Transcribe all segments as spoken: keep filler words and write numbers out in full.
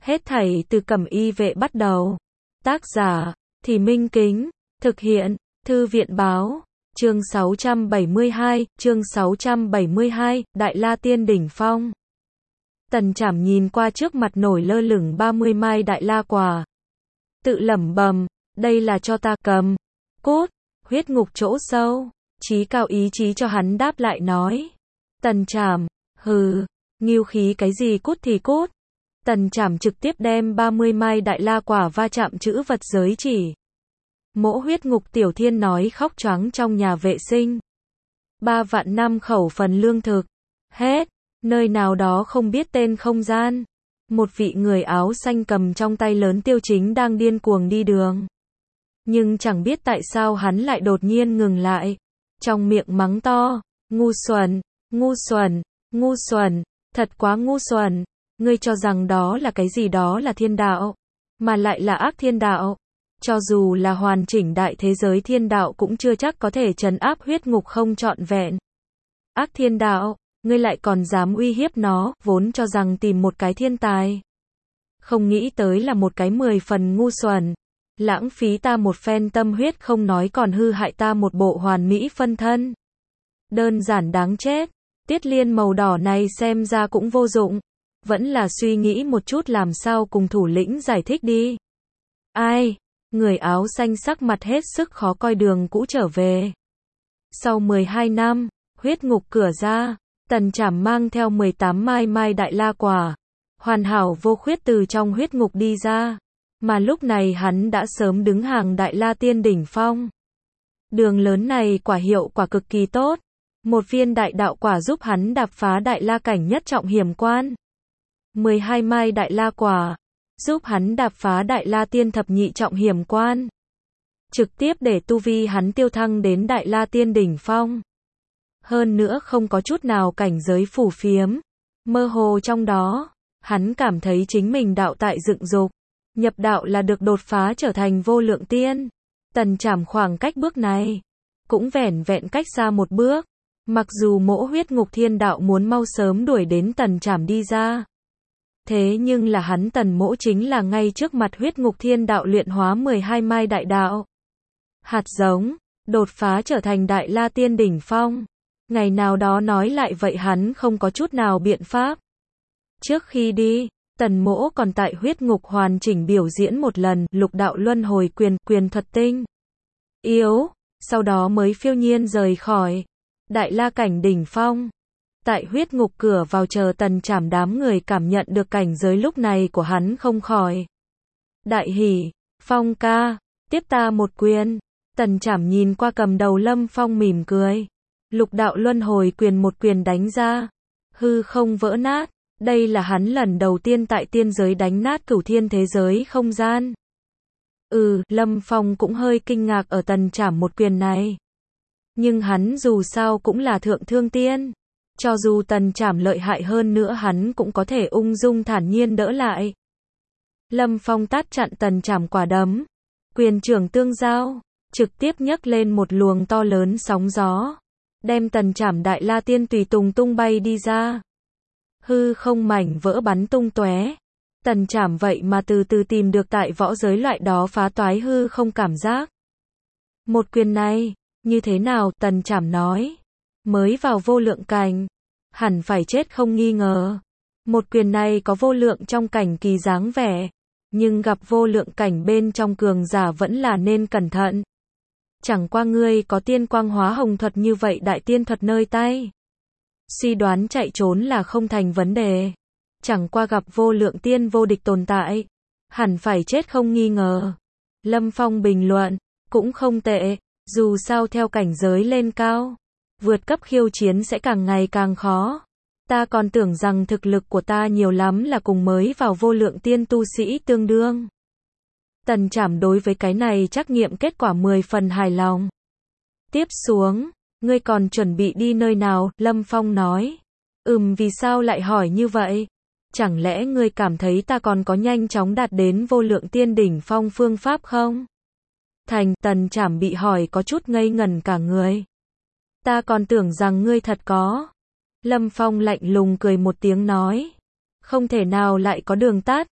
Hết thảy từ Cẩm Y Vệ bắt đầu. Tác giả, Thì Minh Kính, thực hiện, Thư viện báo, chương sáu trăm bảy mươi hai, chương sáu trăm bảy mươi hai, Đại La Tiên đỉnh phong. Tần Trảm nhìn qua trước mặt nổi lơ lửng ba mươi mai Đại La quả. Tự lẩm bẩm, đây là cho ta cầm. Cút, huyết ngục chỗ sâu. Chí Cao ý chí cho hắn đáp lại nói. Tần Trảm, hừ, ngưu khí cái gì cút thì cút. Tần Trảm trực tiếp đem ba mươi mai Đại La quả va chạm chữ vật giới chỉ. Mỗ huyết ngục tiểu thiên nói khóc choáng trong nhà vệ sinh. Ba vạn năm khẩu phần lương thực. Hết, nơi nào đó không biết tên không gian. Một vị người áo xanh cầm trong tay lớn tiêu chính đang điên cuồng đi đường. Nhưng chẳng biết tại sao hắn lại đột nhiên ngừng lại. Trong miệng mắng to, ngu xuẩn, ngu xuẩn, ngu xuẩn, thật quá ngu xuẩn. Ngươi cho rằng đó là cái gì, đó là thiên đạo, mà lại là ác thiên đạo. Cho dù là hoàn chỉnh đại thế giới thiên đạo cũng chưa chắc có thể trấn áp huyết ngục không trọn vẹn. Ác thiên đạo, ngươi lại còn dám uy hiếp nó, vốn cho rằng tìm một cái thiên tài. Không nghĩ tới là một cái mười phần ngu xuẩn. Lãng phí ta một phen tâm huyết không nói còn hư hại ta một bộ hoàn mỹ phân thân. Đơn giản đáng chết. Tiết Liên màu đỏ này xem ra cũng vô dụng. Vẫn là suy nghĩ một chút làm sao cùng thủ lĩnh giải thích đi. Ai? Người áo xanh sắc mặt hết sức khó coi đường cũ trở về. Sau mười hai năm, huyết ngục cửa ra, Tần Trảm mang theo mười tám mai mai Đại La quả. Hoàn hảo vô khuyết từ trong huyết ngục đi ra. Mà lúc này hắn đã sớm đứng hàng Đại La Tiên đỉnh phong. Đường lớn này quả hiệu quả cực kỳ tốt. Một viên đại đạo quả giúp hắn đạp phá Đại La cảnh nhất trọng hiểm quan. mười hai mai Đại La quả, giúp hắn đạp phá Đại La Tiên thập nhị trọng hiểm quan. Trực tiếp để tu vi hắn tiêu thăng đến Đại La Tiên đỉnh phong. Hơn nữa không có chút nào cảnh giới phù phiếm. Mơ hồ trong đó, hắn cảm thấy chính mình đạo tại dựng dục. Nhập đạo là được đột phá trở thành vô lượng tiên. Tần Trảm khoảng cách bước này, cũng vẻn vẹn cách xa một bước. Mặc dù mỗ huyết ngục thiên đạo muốn mau sớm đuổi đến Tần Trảm đi ra. Thế nhưng là hắn Tần mỗ chính là ngay trước mặt huyết ngục thiên đạo luyện hóa mười hai mai đại đạo. Hạt giống, đột phá trở thành Đại La Tiên đỉnh phong. Ngày nào đó nói lại vậy hắn không có chút nào biện pháp. Trước khi đi, Tần mỗ còn tại huyết ngục hoàn chỉnh biểu diễn một lần lục đạo luân hồi quyền, quyền thuật tinh. Yếu, sau đó mới phiêu nhiên rời khỏi Đại La cảnh đỉnh phong. Tại huyết ngục cửa vào chờ Tần Trảm đám người cảm nhận được cảnh giới lúc này của hắn không khỏi. Đại hỉ, Phong ca, tiếp ta một quyền. Tần Trảm nhìn qua cầm đầu Lâm Phong mỉm cười. Lục đạo luân hồi quyền một quyền đánh ra. Hư không vỡ nát. Đây là hắn lần đầu tiên tại tiên giới đánh nát cửu thiên thế giới không gian. Ừ, Lâm Phong cũng hơi kinh ngạc ở Tần Trảm một quyền này. Nhưng hắn dù sao cũng là thượng thương tiên. Cho dù Tần Trảm lợi hại hơn nữa hắn cũng có thể ung dung thản nhiên đỡ lại. Lâm Phong tát chặn Tần Trảm quả đấm. Quyền trưởng tương giao, trực tiếp nhấc lên một luồng to lớn sóng gió. Đem Tần Trảm Đại La Tiên tùy tùng tung bay đi ra. Hư không mảnh vỡ bắn tung tóe. Tần Trảm vậy mà từ từ tìm được tại võ giới loại đó phá toái hư không cảm giác. Một quyền này, như thế nào? Tần Trảm nói. Mới vào vô lượng cảnh, hẳn phải chết không nghi ngờ. Một quyền này có vô lượng trong cảnh kỳ dáng vẻ, nhưng gặp vô lượng cảnh bên trong cường giả vẫn là nên cẩn thận. Chẳng qua ngươi có tiên quang hóa hồng thuật như vậy đại tiên thuật nơi tay. Suy đoán chạy trốn là không thành vấn đề. Chẳng qua gặp vô lượng tiên vô địch tồn tại, hẳn phải chết không nghi ngờ. Lâm Phong bình luận, cũng không tệ, dù sao theo cảnh giới lên cao, vượt cấp khiêu chiến sẽ càng ngày càng khó. Ta còn tưởng rằng thực lực của ta nhiều lắm là cùng mới vào vô lượng tiên tu sĩ tương đương. Tần Trảm đối với cái này trắc nghiệm kết quả mười phần hài lòng. Tiếp xuống, ngươi còn chuẩn bị đi nơi nào? Lâm Phong nói. Ừm, vì sao lại hỏi như vậy? Chẳng lẽ ngươi cảm thấy ta còn có nhanh chóng đạt đến vô lượng tiên đỉnh phong phương pháp không? Thành, Tần Trảm bị hỏi có chút ngây ngẩn cả người. Ta còn tưởng rằng ngươi thật có. Lâm Phong lạnh lùng cười một tiếng nói. Không thể nào lại có đường tắt.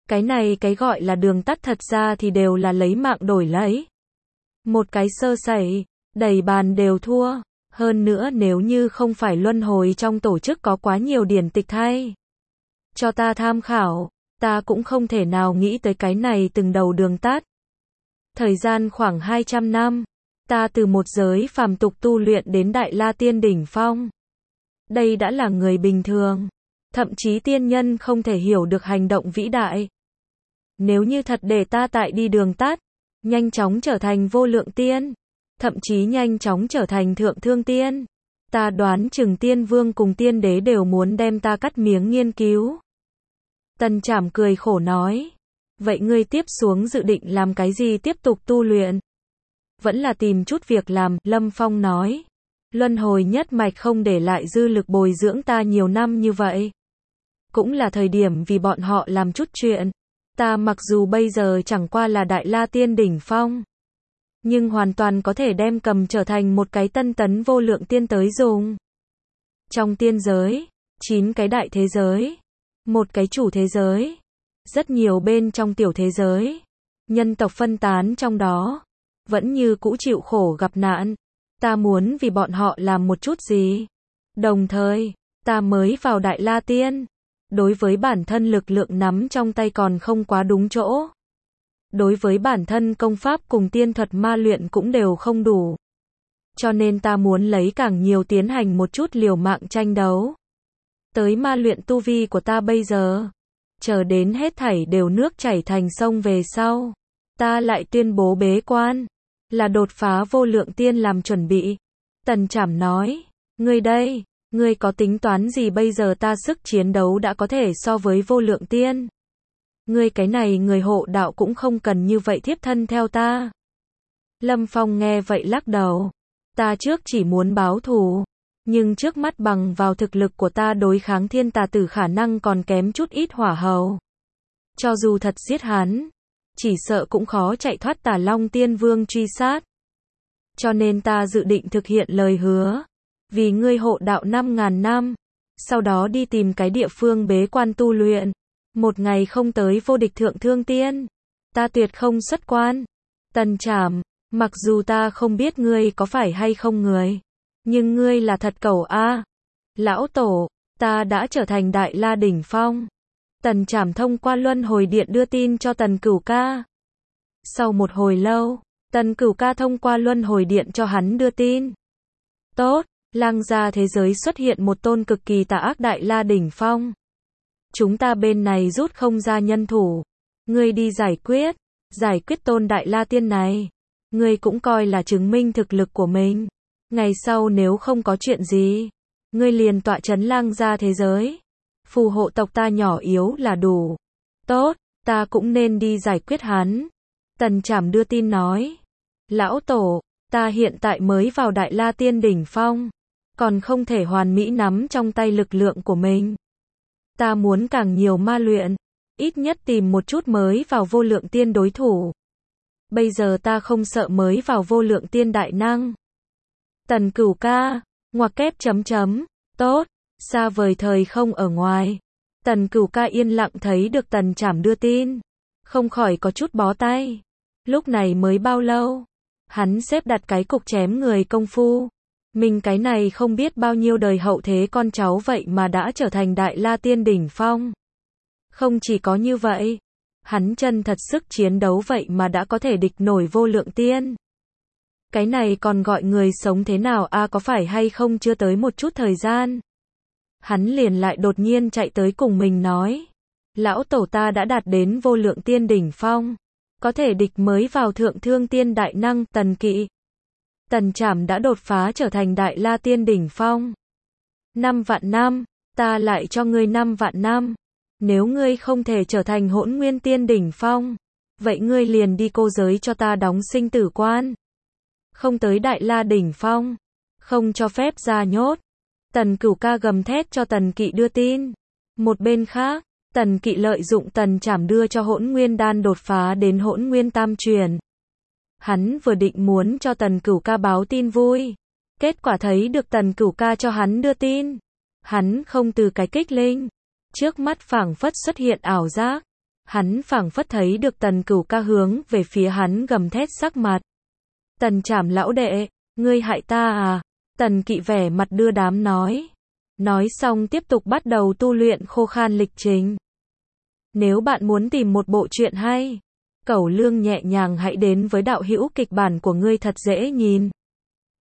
Cái này cái gọi là đường tắt thật ra thì đều là lấy mạng đổi lấy. Một cái sơ sẩy, đầy bàn đều thua. Hơn nữa nếu như không phải luân hồi trong tổ chức có quá nhiều điển tịch thay cho ta tham khảo, ta cũng không thể nào nghĩ tới cái này từng đầu đường tắt. Thời gian khoảng hai trăm năm, ta từ một giới phàm tục tu luyện đến Đại La Tiên đỉnh phong. Đây đã là người bình thường, thậm chí tiên nhân không thể hiểu được hành động vĩ đại. Nếu như thật để ta tại đi đường tắt, nhanh chóng trở thành vô lượng tiên, thậm chí nhanh chóng trở thành thượng thương tiên, ta đoán chừng tiên vương cùng tiên đế đều muốn đem ta cắt miếng nghiên cứu. Tần Trảm cười khổ nói, vậy ngươi tiếp xuống dự định làm cái gì tiếp tục tu luyện? Vẫn là tìm chút việc làm, Lâm Phong nói. Luân hồi nhất mạch không để lại dư lực bồi dưỡng ta nhiều năm như vậy. Cũng là thời điểm vì bọn họ làm chút chuyện. Ta mặc dù bây giờ chẳng qua là Đại La Tiên đỉnh phong, nhưng hoàn toàn có thể đem cầm trở thành một cái tân tấn vô lượng tiên tới dùng. Trong tiên giới, chín cái đại thế giới, một cái chủ thế giới, rất nhiều bên trong tiểu thế giới, nhân tộc phân tán trong đó, vẫn như cũ chịu khổ gặp nạn. Ta muốn vì bọn họ làm một chút gì. Đồng thời, ta mới vào Đại La Tiên, đối với bản thân lực lượng nắm trong tay còn không quá đúng chỗ. Đối với bản thân công pháp cùng tiên thuật ma luyện cũng đều không đủ. Cho nên ta muốn lấy càng nhiều tiến hành một chút liều mạng tranh đấu. Tới ma luyện tu vi của ta bây giờ, chờ đến hết thảy đều nước chảy thành sông về sau, ta lại tuyên bố bế quan, là đột phá vô lượng tiên làm chuẩn bị. Tần Trảm nói, ngươi đây, ngươi có tính toán gì bây giờ? Ta sức chiến đấu đã có thể so với vô lượng tiên. Ngươi cái này người hộ đạo cũng không cần như vậy thiếp thân theo ta. Lâm Phong nghe vậy lắc đầu, ta trước chỉ muốn báo thù, nhưng trước mắt bằng vào thực lực của ta đối kháng thiên tà tử khả năng còn kém chút ít hỏa hầu. Cho dù thật giết hắn, chỉ sợ cũng khó chạy thoát Tà Long Tiên Vương truy sát. Cho nên ta dự định thực hiện lời hứa, vì ngươi hộ đạo năm ngàn năm, sau đó đi tìm cái địa phương bế quan tu luyện, một ngày không tới vô địch thượng thương tiên, ta tuyệt không xuất quan. Tần Trảm, mặc dù ta không biết ngươi có phải hay không người, nhưng ngươi là thật cẩu a. Lão tổ, ta đã trở thành Đại La đỉnh phong. Tần Trảm thông qua luân hồi điện đưa tin cho Tần Cửu Ca. Sau một hồi lâu, Tần Cửu Ca thông qua luân hồi điện cho hắn đưa tin. Tốt, Lang gia thế giới xuất hiện một tôn cực kỳ tà ác Đại La đỉnh phong. Chúng ta bên này rút không ra nhân thủ. Ngươi đi giải quyết, giải quyết tôn Đại La tiên này. Ngươi cũng coi là chứng minh thực lực của mình. Ngày sau nếu không có chuyện gì, ngươi liền tọa trấn Lang gia thế giới. Phù hộ tộc ta nhỏ yếu là đủ. Tốt, ta cũng nên đi giải quyết hắn. Tần Trảm đưa tin nói. Lão tổ, ta hiện tại mới vào Đại La Tiên đỉnh phong, còn không thể hoàn mỹ nắm trong tay lực lượng của mình. Ta muốn càng nhiều ma luyện, ít nhất tìm một chút mới vào vô lượng tiên đối thủ. Bây giờ ta không sợ mới vào vô lượng tiên đại năng. Tần Cửu Ca, ngoặc kép chấm chấm, tốt, xa vời thời không ở ngoài. Tần Cửu Ca yên lặng thấy được Tần Trảm đưa tin, không khỏi có chút bó tay. Lúc này mới bao lâu, hắn xếp đặt cái cục chém người công phu. Mình cái này không biết bao nhiêu đời hậu thế con cháu vậy mà đã trở thành Đại La Tiên đỉnh phong. Không chỉ có như vậy, hắn chân thật sức chiến đấu vậy mà đã có thể địch nổi vô lượng tiên. Cái này còn gọi người sống thế nào a? À, có phải hay không chưa tới một chút thời gian, hắn liền lại đột nhiên chạy tới cùng mình nói. Lão tổ, ta đã đạt đến vô lượng tiên đỉnh phong, có thể địch mới vào thượng thương tiên đại năng Tần Kỵ. Tần Trảm đã đột phá trở thành Đại La Tiên đỉnh phong. Năm vạn năm, ta lại cho ngươi năm vạn năm. Nếu ngươi không thể trở thành Hỗn Nguyên Tiên đỉnh phong, vậy ngươi liền đi cô giới cho ta đóng sinh tử quan. Không tới Đại La đỉnh phong, không cho phép ra nhốt. Tần Cửu Ca gầm thét cho Tần Kỵ đưa tin. Một bên khác, Tần Kỵ lợi dụng Tần Trảm đưa cho Hỗn Nguyên đan đột phá đến Hỗn Nguyên tam truyền. Hắn vừa định muốn cho Tần Cửu Ca báo tin vui, kết quả thấy được Tần Cửu Ca cho hắn đưa tin. Hắn không từ cái kích linh, trước mắt phảng phất xuất hiện ảo giác. Hắn phảng phất thấy được Tần Cửu Ca hướng về phía hắn gầm thét sắc mặt. Tần Trảm lão đệ, ngươi hại ta à? Tần Kỵ vẻ mặt đưa đám nói. Nói xong tiếp tục bắt đầu tu luyện khô khan lịch trình. Nếu bạn muốn tìm một bộ truyện hay, Cẩu Lương nhẹ nhàng hãy đến với đạo hữu kịch bản của ngươi thật dễ nhìn.